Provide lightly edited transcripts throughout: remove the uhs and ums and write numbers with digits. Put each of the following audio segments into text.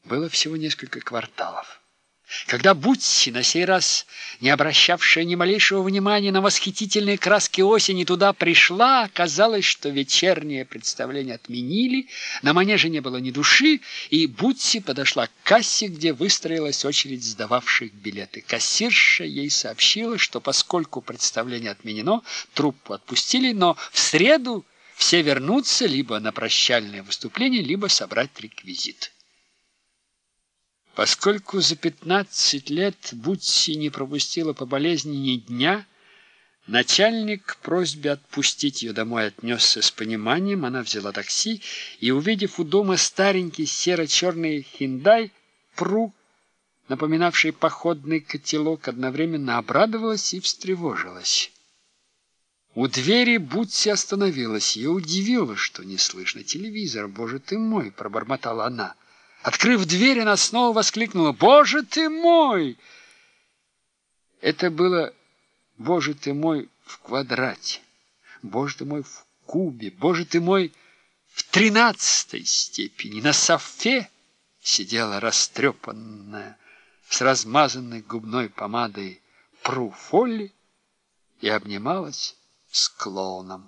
было всего несколько кварталов. Когда Бутси, на сей раз не обращавшая ни малейшего внимания на восхитительные краски осени, туда пришла, оказалось, что вечернее представление отменили, на манеже не было ни души, и Бутси подошла к кассе, где выстроилась очередь сдававших билеты. Кассирша ей сообщила, что поскольку представление отменено, труппу отпустили, но в среду все вернутся либо на прощальное выступление, либо собрать реквизит. Поскольку за 15 лет Бутси не пропустила по болезни ни дня, начальник к просьбе отпустить ее домой отнесся с пониманием. Она взяла такси и, увидев у дома старенький серо-черный Hyundai Пру, напоминавший походный котелок, одновременно обрадовалась и встревожилась. У двери Бутси остановилась. Ее удивило, что не слышно телевизора. «Боже ты мой!» — пробормотала она. Открыв дверь, она снова воскликнула: «Боже ты мой!» Это было «Боже ты мой» в квадрате, «Боже ты мой» в кубе, «Боже ты мой» в 13-й степени. На софе сидела растрепанная, с размазанной губной помадой Пру Фолли и обнималась с клоуном.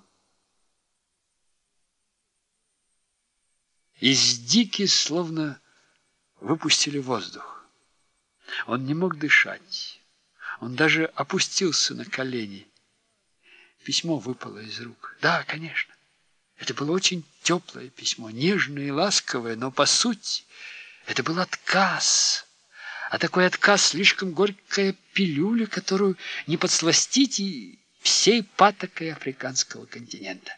Из Дики словно выпустили воздух. Он не мог дышать. Он даже опустился на колени. Письмо выпало из рук. Да, конечно. Это было очень теплое письмо, нежное и ласковое, но по сути это был отказ. А такой отказ — слишком горькая пилюля, которую не подсластить и всей патокой африканского континента.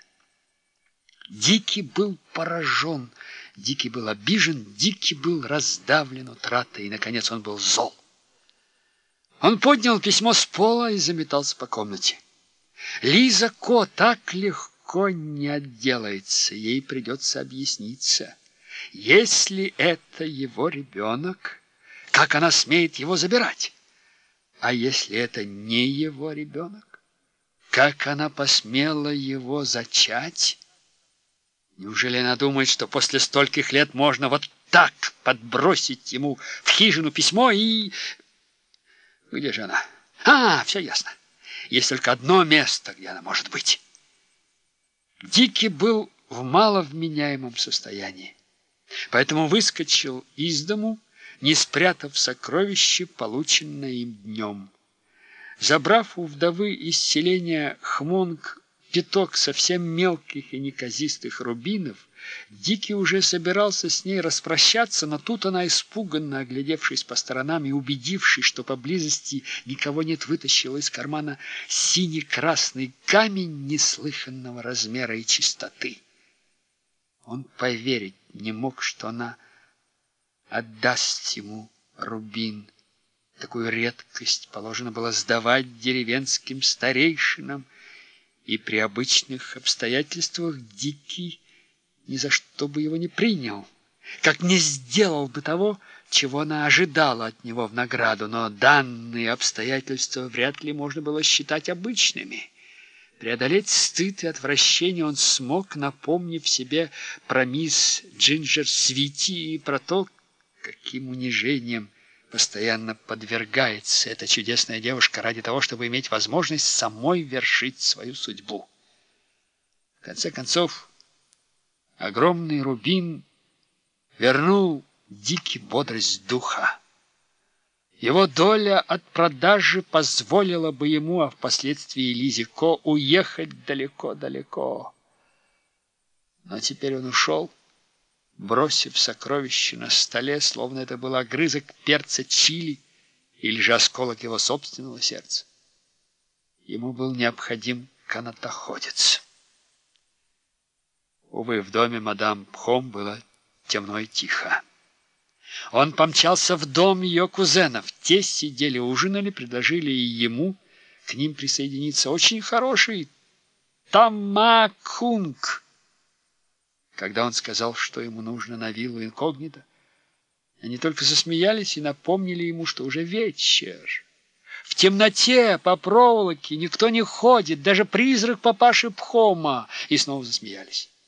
Дикий был поражен, Дикий был обижен, Дикий был раздавлен утратой, и, наконец, он был зол. Он поднял письмо с пола и заметался по комнате. Лиза Ко так легко не отделается, ей придется объясниться. Если это его ребенок, как она смеет его забирать? А если это не его ребенок, как она посмела его зачать? Неужели она думает, что после стольких лет можно вот так подбросить ему в хижину письмо и... Где же она? Все ясно. Есть только одно место, где она может быть. Дикий был в маловменяемом состоянии, поэтому выскочил из дому, не спрятав сокровище, полученное им днем. Забрав у вдовы из селения Хмонг пяток совсем мелких и неказистых рубинов, Дикий уже собирался с ней распрощаться, но тут она, испуганно оглядевшись по сторонам и убедившись, что поблизости никого нет, вытащила из кармана синий-красный камень неслыханного размера и чистоты. Он поверить не мог, что она отдаст ему рубин. Такую редкость положено было сдавать деревенским старейшинам, и при обычных обстоятельствах Дикий ни за что бы его не принял, как не сделал бы того, чего она ожидала от него в награду, но данные обстоятельства вряд ли можно было считать обычными. Преодолеть стыд и отвращение он смог, напомнив себе про мисс Джинджер Свити и про то, каким унижением постоянно подвергается эта чудесная девушка ради того, чтобы иметь возможность самой вершить свою судьбу. В конце концов, огромный рубин вернул Дикий бодрость духа. Его доля от продажи позволила бы ему, а впоследствии Лизе Ко, уехать далеко-далеко. Но теперь он ушел, бросив сокровище на столе, словно это был огрызок перца чили или же осколок его собственного сердца. Ему был необходим канатоходец. Увы, в доме мадам Пхом было темно и тихо. Он помчался в дом ее кузенов. Те сидели, ужинали, предложили и ему к ним присоединиться. Очень хороший тамакунг. Когда он сказал, что ему нужно на виллу инкогнито, они только засмеялись и напомнили ему, что уже вечер. В темноте по проволоке никто не ходит, даже призрак папаши Пхома, и снова засмеялись.